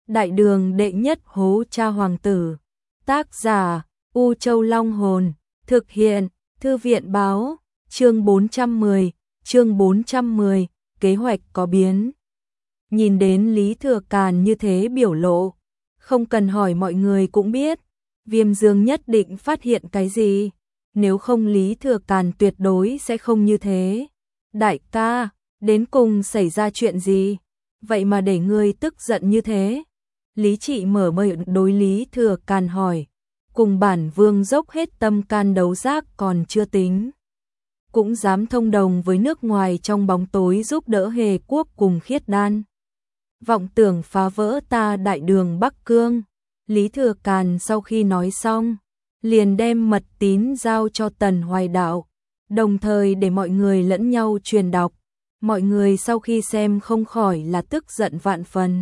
Đại đường đệ nhất hố cha hoàng tử. Tác giả U Châu Long Hồn. Thực hiện Thư viện báo. Chương 410, kế hoạch có biến. Nhìn đến Lý Thừa Càn như thế biểu lộ, không cần hỏi mọi người cũng biết, Viêm Dương nhất định phát hiện cái gì, nếu không Lý Thừa Càn tuyệt đối sẽ không như thế. Đại ca, đến cùng xảy ra chuyện gì? Vậy mà để ngươi tức giận như thế? Lý Trị mở miệng đối Lý Thừa Càn hỏi, cùng bản vương dốc hết tâm can đấu giác còn chưa tính, cũng dám thông đồng với nước ngoài trong bóng tối giúp đỡ Hề Quốc cùng Khiết Đan, vọng tưởng phá vỡ ta đại đường Bắc Cương. Lý Thừa Càn sau khi nói xong, liền đem mật tín giao cho Tần Hoài Đạo, đồng thời để mọi người lẫn nhau truyền đọc. Mọi người sau khi xem không khỏi là tức giận vạn phần.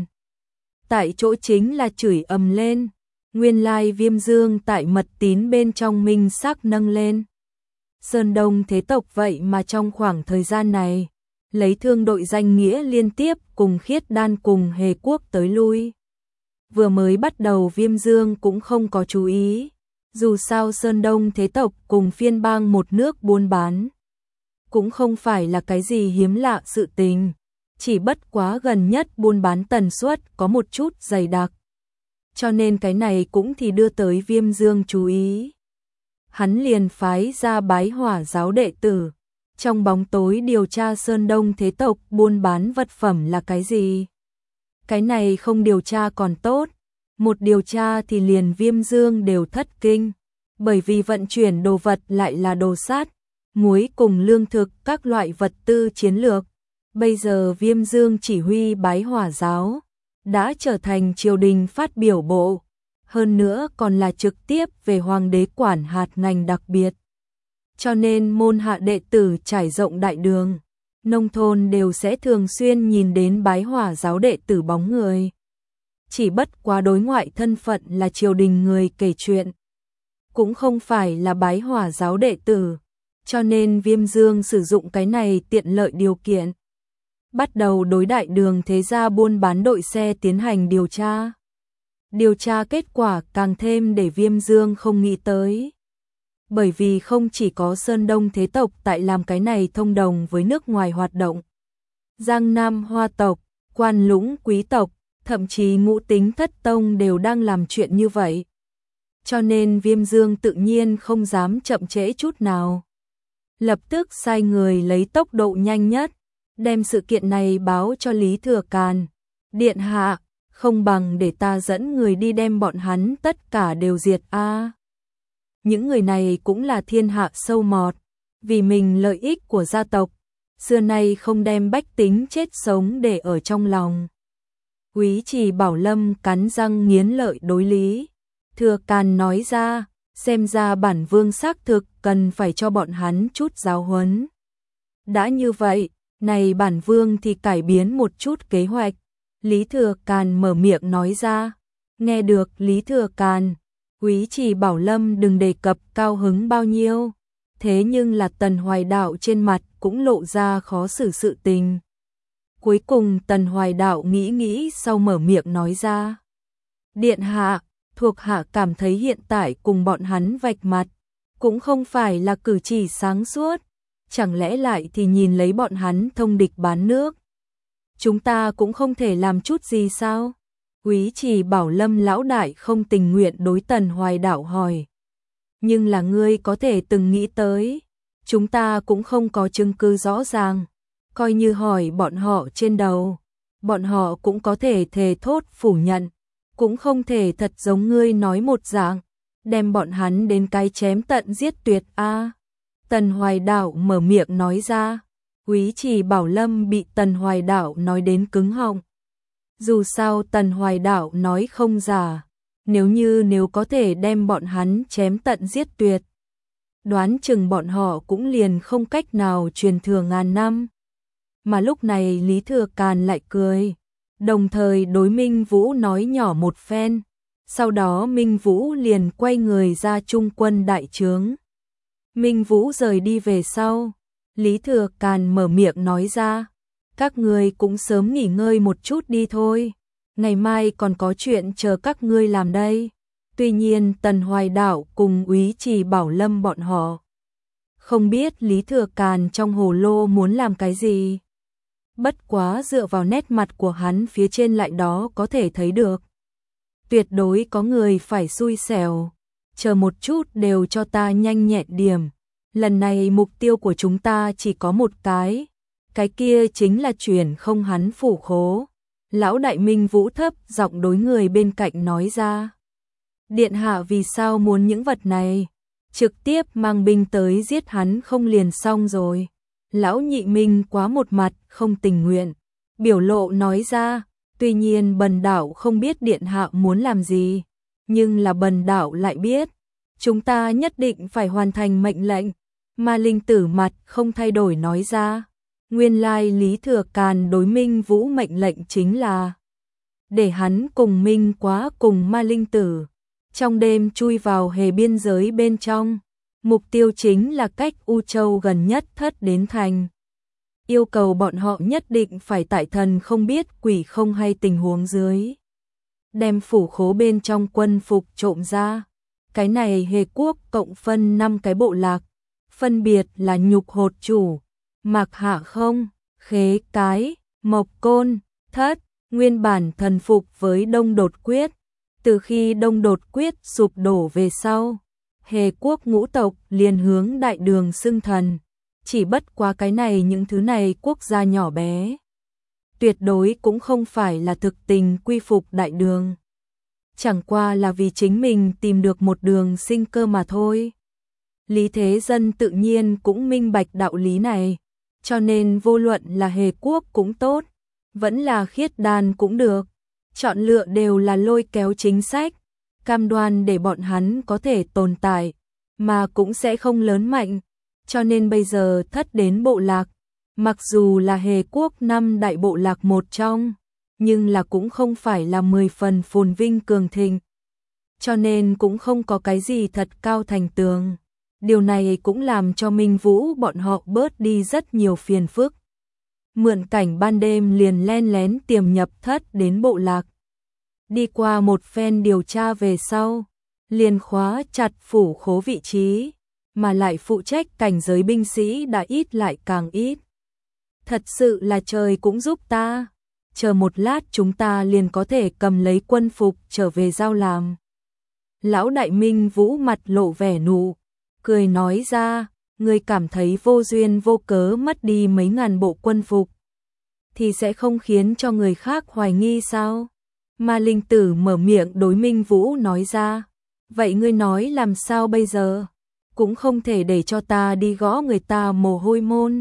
Tại chỗ chính là chửi ầm lên, nguyên lai Viêm Dương tại mật tín bên trong minh xác nâng lên. Sơn Đông thế tộc vậy mà trong khoảng thời gian này, lấy thương đội danh nghĩa liên tiếp cùng Khiết Đan cùng Hề Quốc tới lui. Vừa mới bắt đầu Viêm Dương cũng không có chú ý, dù sao Sơn Đông thế tộc cùng phiên bang một nước buôn bán, cũng không phải là cái gì hiếm lạ sự tình, chỉ bất quá gần nhất buôn bán tần suất có một chút dày đặc. Cho nên cái này cũng thì đưa tới Viêm Dương chú ý. Hắn liền phái ra Bái Hỏa giáo đệ tử, trong bóng tối điều tra Sơn Đông thế tộc buôn bán vật phẩm là cái gì. Cái này không điều tra còn tốt, một điều tra thì liền Viêm Dương đều thất kinh, bởi vì vận chuyển đồ vật lại là đồ sát, muối cùng lương thực các loại vật tư chiến lược. Bây giờ Viêm Dương chỉ huy Bái Hỏa giáo, đã trở thành triều đình phát biểu bộ, hơn nữa còn là trực tiếp về hoàng đế quản hạt ngành đặc biệt. Cho nên môn hạ đệ tử trải rộng đại đường, nông thôn đều sẽ thường xuyên nhìn đến Bái Hỏa giáo đệ tử bóng người. Chỉ bất quá đối ngoại thân phận là triều đình người kể chuyện, cũng không phải là Bái Hỏa giáo đệ tử, cho nên Viêm Dương sử dụng cái này tiện lợi điều kiện. Bắt đầu đối đại đường thế gia buôn bán đội xe tiến hành điều tra. Điều tra kết quả càng thêm để Viêm Dương không nghĩ tới. Bởi vì không chỉ có Sơn Đông thế tộc tại làm cái này thông đồng với nước ngoài hoạt động. Giang Nam Hoa tộc, Quan Lũng quý tộc, thậm chí Ngũ Tính Thất tông đều đang làm chuyện như vậy. Cho nên Viêm Dương tự nhiên không dám chậm trễ chút nào. Lập tức sai người lấy tốc độ nhanh nhất, đem sự kiện này báo cho Lý Thừa Càn. Điện hạ, không bằng để ta dẫn người đi đem bọn hắn tất cả đều diệt a. Những người này cũng là thiên hạ sâu mọt, vì mình lợi ích của gia tộc, xưa nay không đem bách tính chết sống để ở trong lòng. Úy Trì Bảo Lâm cắn răng nghiến lợi đối Lý Thừa Càn nói ra, xem ra bản vương xác thực cần phải cho bọn hắn chút giáo huấn. Đã như vậy, này bản vương thì cải biến một chút kế hoạch. Lý Thừa Càn mở miệng nói ra. Nghe được Lý Thừa Càn, Úy Trì Bảo Lâm đừng đề cập cao hứng bao nhiêu, thế nhưng là Tần Hoài Đạo trên mặt cũng lộ ra khó xử sự tình. Cuối cùng Tần Hoài Đạo nghĩ sau mở miệng nói ra. Điện hạ, thuộc hạ cảm thấy hiện tại cùng bọn hắn vạch mặt, cũng không phải là cử chỉ sáng suốt, chẳng lẽ lại thì nhìn lấy bọn hắn thông địch bán nước. Chúng ta cũng không thể làm chút gì sao? Úy Trì Bảo Lâm lão đại không tình nguyện đối Tần Hoài Đạo hỏi. Nhưng là ngươi có thể từng nghĩ tới, chúng ta cũng không có chứng cứ rõ ràng, coi như hỏi bọn họ trên đầu, bọn họ cũng có thể thề thốt phủ nhận, cũng không thể thật giống ngươi nói một dạng, đem bọn hắn đến cái chém tận giết tuyệt a. Tần Hoài Đạo mở miệng nói ra. Úy Trì Bảo Lâm bị Tần Hoài Đạo nói đến cứng họng. Dù sao Tần Hoài Đạo nói không giả, nếu có thể đem bọn hắn chém tận giết tuyệt, đoán chừng bọn họ cũng liền không cách nào truyền thừa ngàn năm. Mà lúc này Lý Thừa Càn lại cười, đồng thời đối Minh Vũ nói nhỏ một phen, sau đó Minh Vũ liền quay người ra trung quân đại trướng. Minh Vũ rời đi về sau, Lý Thừa Càn mở miệng nói ra, các người cũng sớm nghỉ ngơi một chút đi thôi, ngày mai còn có chuyện chờ các ngươi làm đây. Tuy nhiên Tần Hoài Đạo cùng Úy Trì Bảo Lâm bọn họ không biết Lý Thừa Càn trong hồ lô muốn làm cái gì. Bất quá dựa vào nét mặt của hắn phía trên lại đó có thể thấy được. Tuyệt đối có người phải xui xẻo. Chờ một chút, đều cho ta nhanh nhẹn điểm. Lần này mục tiêu của chúng ta chỉ có một cái kia chính là chuyển không hắn phủ khố. Lão Đại Minh Vũ thấp giọng đối người bên cạnh nói ra. Điện hạ vì sao muốn những vật này? Trực tiếp mang binh tới giết hắn không liền xong rồi. Lão Nhị Minh quá một mặt không tình nguyện, biểu lộ nói ra, tuy nhiên Bần Đạo không biết điện hạ muốn làm gì, nhưng là Bần Đạo lại biết, chúng ta nhất định phải hoàn thành mệnh lệnh. Ma Linh Tử mặt không thay đổi nói ra, nguyên lai Lý Thừa Càn đối Minh Vũ mệnh lệnh chính là để hắn cùng Minh Quá cùng Ma Linh Tử trong đêm chui vào hề biên giới bên trong. Mục tiêu chính là cách U Châu gần nhất Thất đến thành. Yêu cầu bọn họ nhất định phải tại thần không biết quỷ không hay tình huống dưới. Đem phủ khố bên trong quân phục trộm ra. Cái này Hề Quốc cộng phân 5 cái bộ lạc. Phân biệt là Nhục Hột Chủ, Mạc Hạ Không, Khế Cái, Mộc Côn, Thất. Nguyên bản thần phục với Đông Đột Quyết. Từ khi Đông Đột Quyết sụp đổ về sau, Hề Quốc ngũ tộc liền hướng đại đường xưng thần. Chỉ bất quá cái này những thứ này quốc gia nhỏ bé. Tuyệt đối cũng không phải là thực tình quy phục đại đường. Chẳng qua là vì chính mình tìm được một đường sinh cơ mà thôi. Lý Thế Dân tự nhiên cũng minh bạch đạo lý này. Cho nên vô luận là Hề Quốc cũng tốt, vẫn là Khiết Đan cũng được. Chọn lựa đều là lôi kéo chính sách. Cam đoan để bọn hắn có thể tồn tại, mà cũng sẽ không lớn mạnh. Cho nên bây giờ Thất đến bộ lạc, mặc dù là Hề Quốc 5 đại bộ lạc một trong, nhưng là cũng không phải là 10 phần phồn vinh cường thịnh. Cho nên cũng không có cái gì thật cao thành tường. Điều này cũng làm cho Minh Vũ bọn họ bớt đi rất nhiều phiền phức. Mượn cảnh ban đêm liền len lén tiềm nhập Thất đến bộ lạc. Đi qua một phen điều tra về sau, liền khóa chặt phủ khố vị trí, mà lại phụ trách cảnh giới binh sĩ đã ít lại càng ít. Thật sự là trời cũng giúp ta, chờ một lát chúng ta liền có thể cầm lấy quân phục trở về giao làm. Lão Đại Minh Vũ mặt lộ vẻ nụ, cười nói ra, người cảm thấy vô duyên vô cớ mất đi mấy ngàn bộ quân phục, thì sẽ không khiến cho người khác hoài nghi sao? Ma Linh Tử mở miệng đối Minh Vũ nói ra, vậy ngươi nói làm sao bây giờ? Cũng không thể để cho ta đi gõ người ta mồ hôi môn.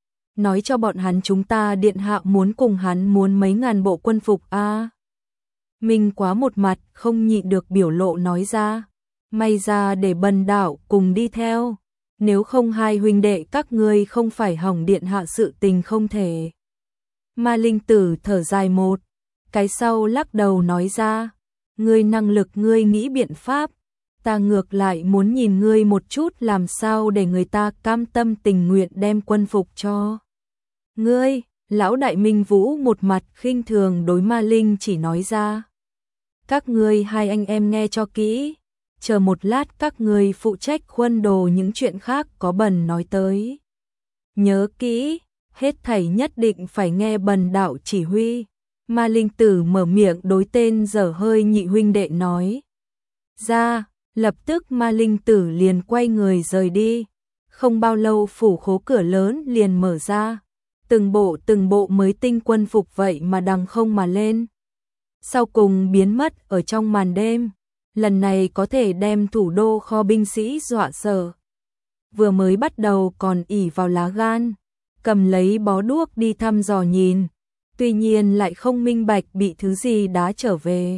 Nói cho bọn hắn chúng ta điện hạ muốn cùng hắn muốn mấy ngàn bộ quân phục a. Minh Quá một mặt không nhịn được biểu lộ nói ra, may ra để Bần Đạo cùng đi theo, nếu không hai huynh đệ các ngươi không phải hỏng điện hạ sự tình không thể. Ma Linh Tử thở dài một cái sau lắc đầu nói ra, ngươi năng lực ngươi nghĩ biện pháp, ta ngược lại muốn nhìn ngươi một chút làm sao để người ta cam tâm tình nguyện đem quân phục cho ngươi. Lão Đại Minh Vũ một mặt khinh thường đối Ma Linh chỉ nói ra, các ngươi hai anh em nghe cho kỹ, chờ một lát các ngươi phụ trách khuân đồ, những chuyện khác có Bần nói tới. Nhớ kỹ, hết thảy nhất định phải nghe Bần Đạo chỉ huy. Ma Linh Tử mở miệng đối tên dở hơi nhị huynh đệ nói ra, lập tức Ma Linh Tử liền quay người rời đi. Không bao lâu phủ khố cửa lớn liền mở ra, từng bộ mới tinh quân phục vậy mà đằng không mà lên. Sau cùng biến mất ở trong màn đêm, lần này có thể đem thủ đô kho binh sĩ dọa sợ. Vừa mới bắt đầu còn ỷ vào lá gan, cầm lấy bó đuốc đi thăm dò nhìn. Tuy nhiên lại không minh bạch bị thứ gì đá trở về.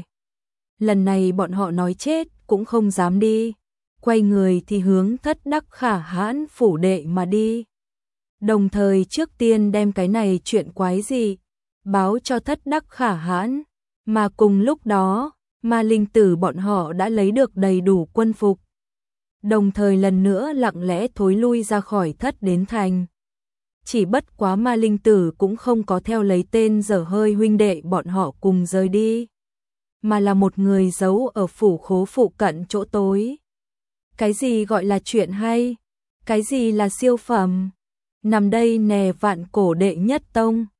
Lần này bọn họ nói chết cũng không dám đi, quay người thì hướng Thất Đắc Khả Hãn phủ đệ mà đi. Đồng thời trước tiên đem cái này chuyện quái gì báo cho Thất Đắc Khả Hãn, mà cùng lúc đó, Ma Linh Tử bọn họ đã lấy được đầy đủ quân phục. Đồng thời lần nữa lặng lẽ thối lui ra khỏi Thất đến thành. chỉ bất quá Ma Linh Tử cũng không có theo lấy tên dở hơi huynh đệ bọn họ cùng rời đi, mà là một người giấu ở phủ khố phụ cận chỗ tối. Cái gì gọi là chuyện hay? Cái gì là siêu phẩm? Nằm đây nè, vạn cổ đệ nhất tông.